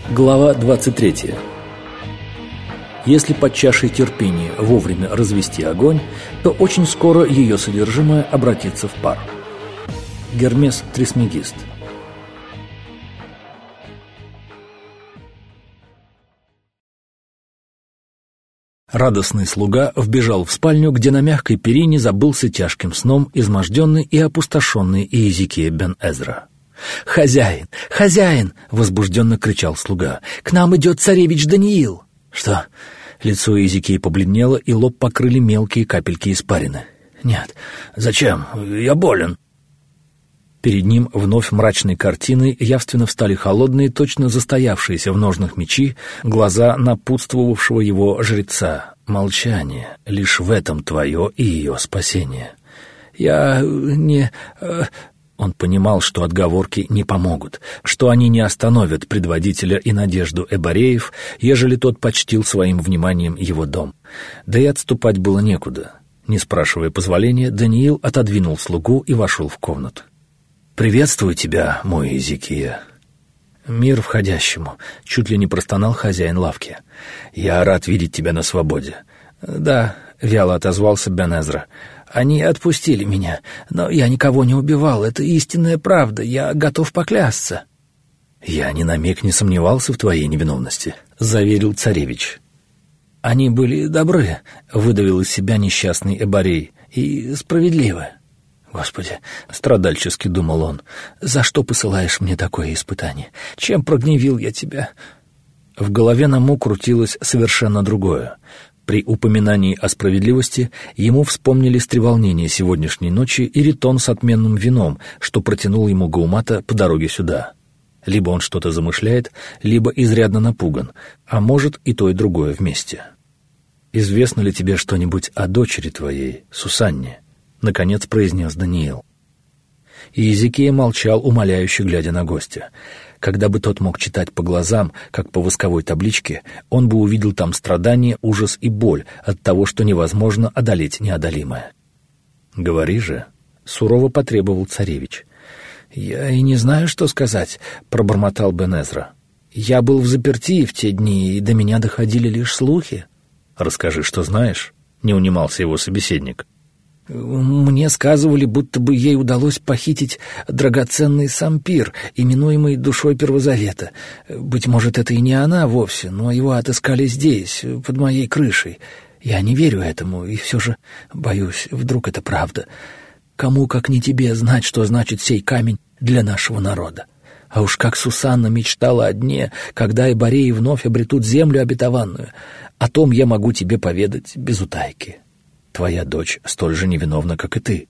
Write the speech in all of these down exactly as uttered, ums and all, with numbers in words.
Глава двадцать третья. Если под чашей терпения вовремя развести огонь, то очень скоро ее содержимое обратится в пар. Гермес Трисмегист. Радостный слуга вбежал в спальню, где на мягкой перине забылся тяжким сном изможденный и опустошенный Иезекия бен Эзра. «Хозяин! Хозяин!» — возбужденно кричал слуга. «К нам идет царевич Даниил!» «Что?» Лицо Иезекии побледнело, и лоб покрыли мелкие капельки испарины. «Нет. Зачем? Я болен». Перед ним вновь мрачной картиной явственно встали холодные, точно застоявшиеся в ножнах мечи, глаза напутствовавшего его жреца. «Молчание. Лишь в этом твое и ее спасение». «Я не...» Он понимал, что отговорки не помогут, что они не остановят предводителя и надежду эбореев, ежели тот почтил своим вниманием его дом. Да и отступать было некуда. Не спрашивая позволения, Даниил отодвинул слугу и вошел в комнату. «Приветствую тебя, мой Иезекия». «Мир входящему», — чуть ли не простонал хозяин лавки. «Я рад видеть тебя на свободе». «Да», — вяло отозвался бен Эзра. «Они отпустили меня, но я никого не убивал, это истинная правда, я готов поклясться». «Я ни на миг не сомневался в твоей невиновности», — заверил царевич. «Они были добры», — выдавил из себя несчастный эборей, — «и справедливы». «Господи», — страдальчески думал он, — «за что посылаешь мне такое испытание? Чем прогневил я тебя?» В голове Наму крутилось совершенно другое. При упоминании о справедливости ему вспомнились треволнения сегодняшней ночи и ритон с отменным вином, что протянул ему Гаумата по дороге сюда. Либо он что-то замышляет, либо изрядно напуган, а может и то, и другое вместе. «Известно ли тебе что-нибудь о дочери твоей, Сусанне?» — наконец произнес Даниил. Иезекия молчал, умоляюще глядя на гостя. Когда бы тот мог читать по глазам, как по восковой табличке, он бы увидел там страдание, ужас и боль от того, что невозможно одолеть неодолимое. «Говори же», — сурово потребовал царевич. «Я и не знаю, что сказать», — пробормотал бен Эзра. «Я был в заперти в те дни, и до меня доходили лишь слухи». «Расскажи, что знаешь», — не унимался его собеседник. «Мне сказывали, будто бы ей удалось похитить драгоценный сампир, именуемый душой Первозавета. Быть может, это и не она вовсе, но его отыскали здесь, под моей крышей. Я не верю этому, и все же боюсь, вдруг это правда. Кому, как не тебе, знать, что значит сей камень для нашего народа? А уж как Сусанна мечтала о дне, когда эбореи вновь обретут землю обетованную, о том я могу тебе поведать без утайки. Твоя дочь столь же невиновна, как и ты».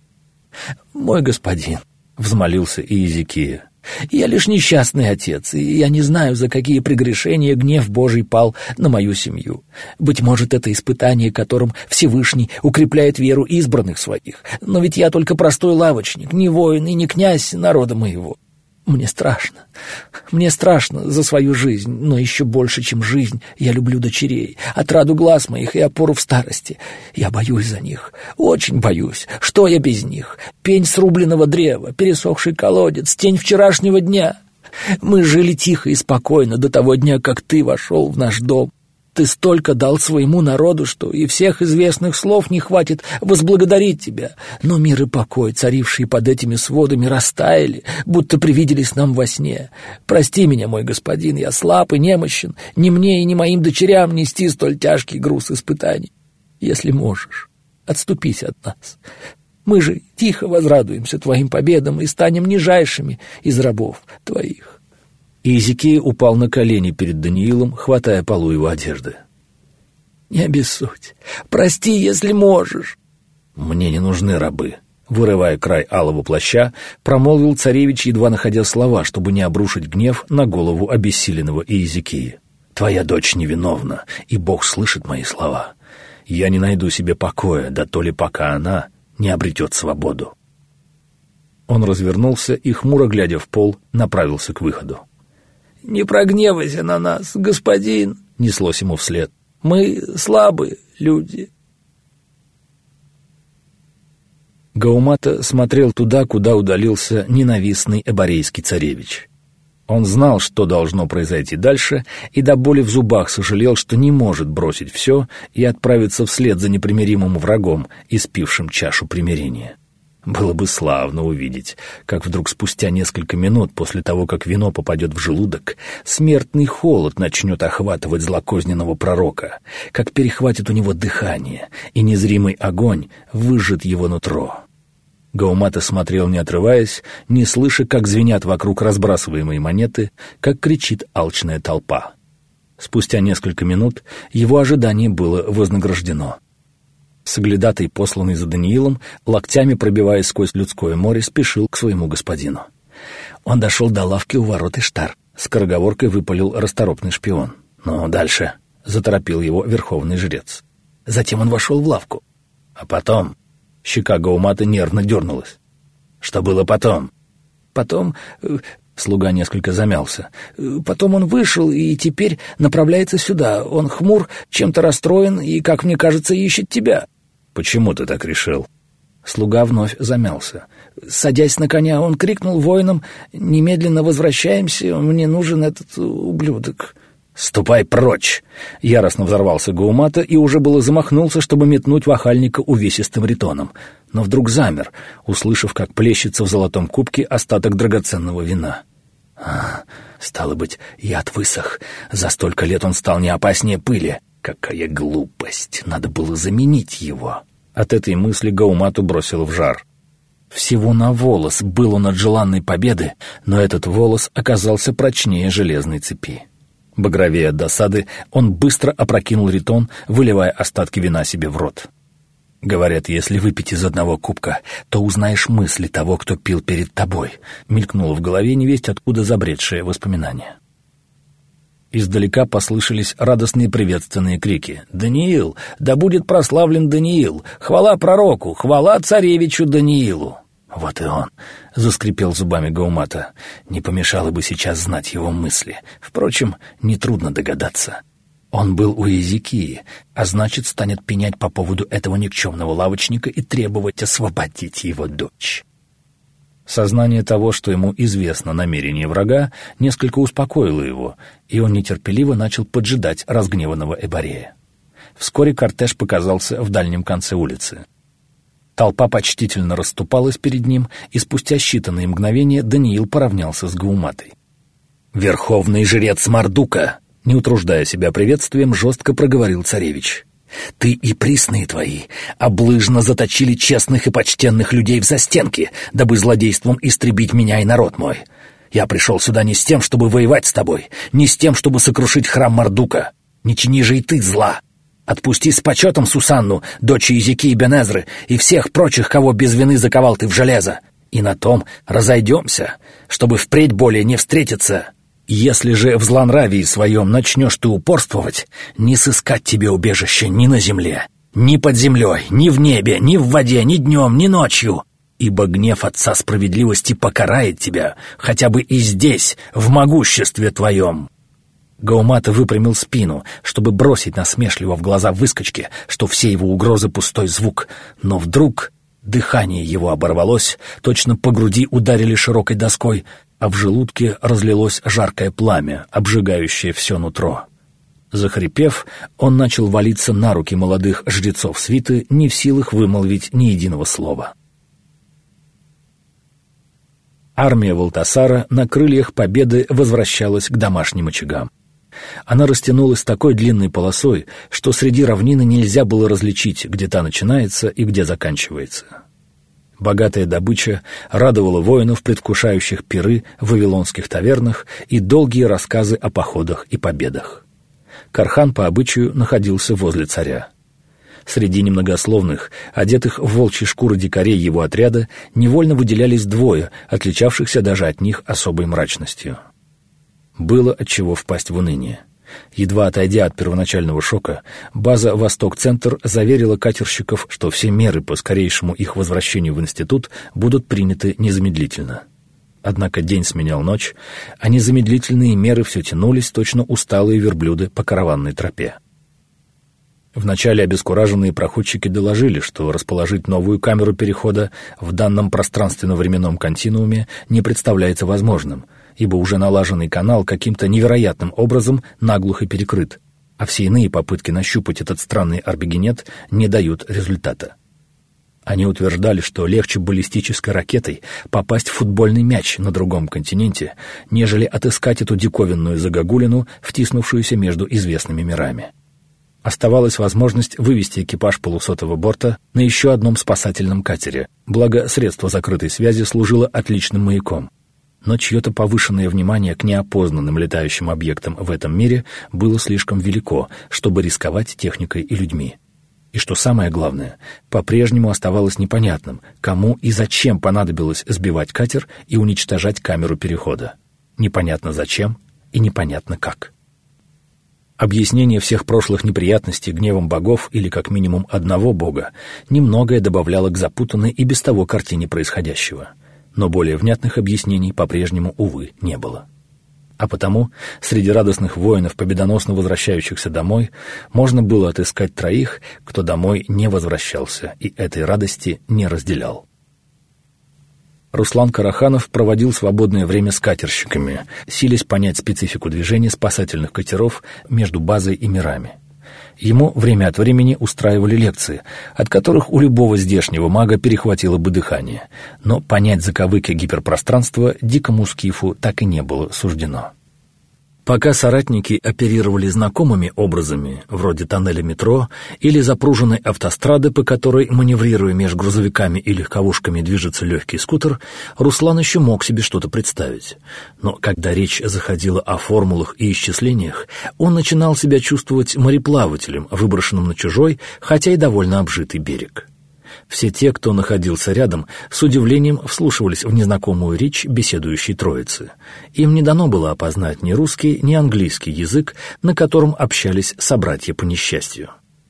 «Мой господин», — взмолился Иезекия, — «я лишь несчастный отец, и я не знаю, за какие прегрешения гнев Божий пал на мою семью. Быть может, это испытание, которым Всевышний укрепляет веру избранных своих, но ведь я только простой лавочник, не воин и не князь народа моего. Мне страшно, мне страшно за свою жизнь, но еще больше, чем жизнь, я люблю дочерей, отраду глаз моих и опору в старости. Я боюсь за них, очень боюсь. Что я без них? Пень срубленного древа, пересохший колодец, тень вчерашнего дня. Мы жили тихо и спокойно до того дня, как ты вошел в наш дом. Ты столько дал своему народу, что и всех известных слов не хватит возблагодарить тебя. Но мир и покой, царившие под этими сводами, растаяли, будто привиделись нам во сне. Прости меня, мой господин, я слаб и немощен, ни мне и ни моим дочерям нести столь тяжкий груз испытаний. Если можешь, отступись от нас. Мы же тихо возрадуемся твоим победам и станем нижайшими из рабов твоих». Иезекия упал на колени перед Даниилом, хватая полу его одежды. «Не обессудь. Прости, если можешь». «Мне не нужны рабы», — вырывая край алого плаща, промолвил царевич, едва находя слова, чтобы не обрушить гнев на голову обессиленного Иезекии. «Твоя дочь невиновна, и Бог слышит мои слова. Я не найду себе покоя, да то ли пока она не обретет свободу». Он развернулся и, хмуро глядя в пол, направился к выходу. «Не прогневайся на нас, господин», — неслось ему вслед. «Мы слабые люди». Гаумата смотрел туда, куда удалился ненавистный эборейский царевич. Он знал, что должно произойти дальше, и до боли в зубах сожалел, что не может бросить все и отправиться вслед за непримиримым врагом, испившим чашу примирения. Было бы славно увидеть, как вдруг спустя несколько минут после того, как вино попадет в желудок, смертный холод начнет охватывать злокозненного пророка, как перехватит у него дыхание, и незримый огонь выжжет его нутро. Гаумата смотрел, не отрываясь, не слыша, как звенят вокруг разбрасываемые монеты, как кричит алчная толпа. Спустя несколько минут его ожидание было вознаграждено. Соглядатый, посланный за Даниилом, локтями пробиваясь сквозь людское море, спешил к своему господину. Он дошел до лавки у ворот Иштар. Скороговоркой выпалил расторопный шпион. «Ну, дальше», — заторопил его верховный жрец. Затем он вошел в лавку. А потом... Щека Гаумата нервно дернулась. «Что было потом?» «Потом...» э, Слуга несколько замялся. э, «Потом он вышел и теперь направляется сюда. Он хмур, чем-то расстроен и, как мне кажется, ищет тебя». «Почему ты так решил?» Слуга вновь замялся. Садясь на коня, он крикнул воинам: «Немедленно возвращаемся, мне нужен этот ублюдок». «Ступай прочь!» — яростно взорвался Гаумата и уже было замахнулся, чтобы метнуть в охальника увесистым ритоном, но вдруг замер, услышав, как плещется в золотом кубке остаток драгоценного вина. А, стало быть, яд высох. За столько лет он стал не опаснее пыли. Какая глупость! Надо было заменить его. От этой мысли Гаумату бросило в жар. Всего на волос был он от желанной победы, но этот волос оказался прочнее железной цепи. Багровея от досады, он быстро опрокинул ритон, выливая остатки вина себе в рот. «Говорят, если выпить из одного кубка, то узнаешь мысли того, кто пил перед тобой», — мелькнуло в голове невесть откуда забредшее воспоминание. Издалека послышались радостные приветственные крики. «Даниил! Да будет прославлен Даниил! Хвала пророку! Хвала царевичу Даниилу!» «Вот и он!» — заскрипел зубами Гаумата. «Не помешало бы сейчас знать его мысли. Впрочем, нетрудно догадаться. Он был у Иезекии, а значит, станет пенять по поводу этого никчемного лавочника и требовать освободить его дочь». Сознание того, что ему известно намерение врага, несколько успокоило его, и он нетерпеливо начал поджидать разгневанного Эборея. Вскоре кортеж показался в дальнем конце улицы. Толпа почтительно расступалась перед ним, и спустя считанные мгновения Даниил поравнялся с Гауматой. «Верховный жрец Мардука!» — не утруждая себя приветствием, жестко проговорил царевич. «Ты и присные твои облыжно заточили честных и почтенных людей в застенки, дабы злодейством истребить меня и народ мой. Я пришел сюда не с тем, чтобы воевать с тобой, не с тем, чтобы сокрушить храм Мардука. Не чини же и ты зла. Отпусти с почетом Сусанну, дочь Иезекии бен Эзры, и всех прочих, кого без вины заковал ты в железо. И на том разойдемся, чтобы впредь более не встретиться. Если же в злонравии своем начнешь ты упорствовать, не сыскать тебе убежища ни на земле, ни под землей, ни в небе, ни в воде, ни днем, ни ночью, ибо гнев Отца Справедливости покарает тебя, хотя бы и здесь, в могуществе твоем». Гаумата выпрямил спину, чтобы бросить насмешливо в глаза выскочке, что все его угрозы — пустой звук, но вдруг дыхание его оборвалось, точно по груди ударили широкой доской, а в желудке разлилось жаркое пламя, обжигающее все нутро. Захрипев, он начал валиться на руки молодых жрецов свиты, не в силах вымолвить ни единого слова. Армия Валтасара на крыльях победы возвращалась к домашним очагам. Она растянулась такой длинной полосой, что среди равнины нельзя было различить, где та начинается и где заканчивается. Богатая добыча радовала воинов, предвкушающих пиры в вавилонских тавернах и долгие рассказы о походах и победах. Кархан по обычаю находился возле царя. Среди немногословных, одетых в волчьи шкуры дикарей его отряда, невольно выделялись двое, отличавшихся даже от них особой мрачностью. Было отчего впасть в уныние. Едва отойдя от первоначального шока, база «Восток-Центр» заверила катерщиков, что все меры по скорейшему их возвращению в институт будут приняты незамедлительно. Однако день сменял ночь, а незамедлительные меры все тянулись, точно усталые верблюды по караванной тропе. Вначале обескураженные проходчики доложили, что расположить новую камеру перехода в данном пространственно-временном континууме не представляется возможным, ибо уже налаженный канал каким-то невероятным образом наглухо перекрыт, а все иные попытки нащупать этот странный арбегенет не дают результата. Они утверждали, что легче баллистической ракетой попасть в футбольный мяч на другом континенте, нежели отыскать эту диковинную загогулину, втиснувшуюся между известными мирами. Оставалась возможность вывести экипаж полусотого борта на еще одном спасательном катере, благо средство закрытой связи служило отличным маяком. Но чье-то повышенное внимание к неопознанным летающим объектам в этом мире было слишком велико, чтобы рисковать техникой и людьми. И что самое главное, по-прежнему оставалось непонятным, кому и зачем понадобилось сбивать катер и уничтожать камеру перехода. Непонятно зачем и непонятно как. Объяснение всех прошлых неприятностей гневом богов или как минимум одного бога немногое добавляло к запутанной и без того картине происходящего. Но более внятных объяснений по-прежнему, увы, не было. А потому среди радостных воинов, победоносно возвращающихся домой, можно было отыскать троих, кто домой не возвращался и этой радости не разделял. Руслан Караханов проводил свободное время с катерщиками, силясь понять специфику движения спасательных катеров между базой и мирами. Ему время от времени устраивали лекции, от которых у любого здешнего мага перехватило бы дыхание, но понять заковыки гиперпространства дикому скифу так и не было суждено. Пока соратники оперировали знакомыми образами, вроде тоннеля метро или запруженной автострады, по которой, маневрируя между грузовиками и легковушками, движется легкий скутер, Руслан еще мог себе что-то представить. Но когда речь заходила о формулах и исчислениях, он начинал себя чувствовать мореплавателем, выброшенным на чужой, хотя и довольно обжитый берег. Все те, кто находился рядом, с удивлением вслушивались в незнакомую речь беседующей троицы. Им не дано было опознать ни русский, ни английский язык, на котором общались собратья по несчастью.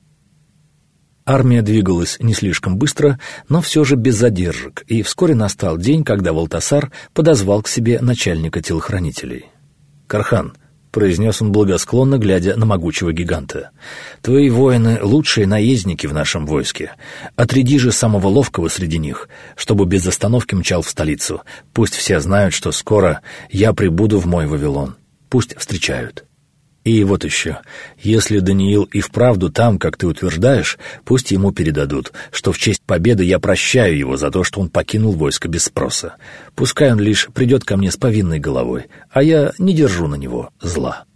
Армия двигалась не слишком быстро, но все же без задержек, и вскоре настал день, когда Валтасар подозвал к себе начальника телохранителей. «Кархан», — произнес он благосклонно, глядя на могучего гиганта, — «твои воины — лучшие наездники в нашем войске. Отряди же самого ловкого среди них, чтобы без остановки мчал в столицу. Пусть все знают, что скоро я прибуду в мой Вавилон. Пусть встречают. И вот еще, если Даниил и вправду там, как ты утверждаешь, пусть ему передадут, что в честь победы я прощаю его за то, что он покинул войско без спроса. Пускай он лишь придет ко мне с повинной головой, а я не держу на него зла».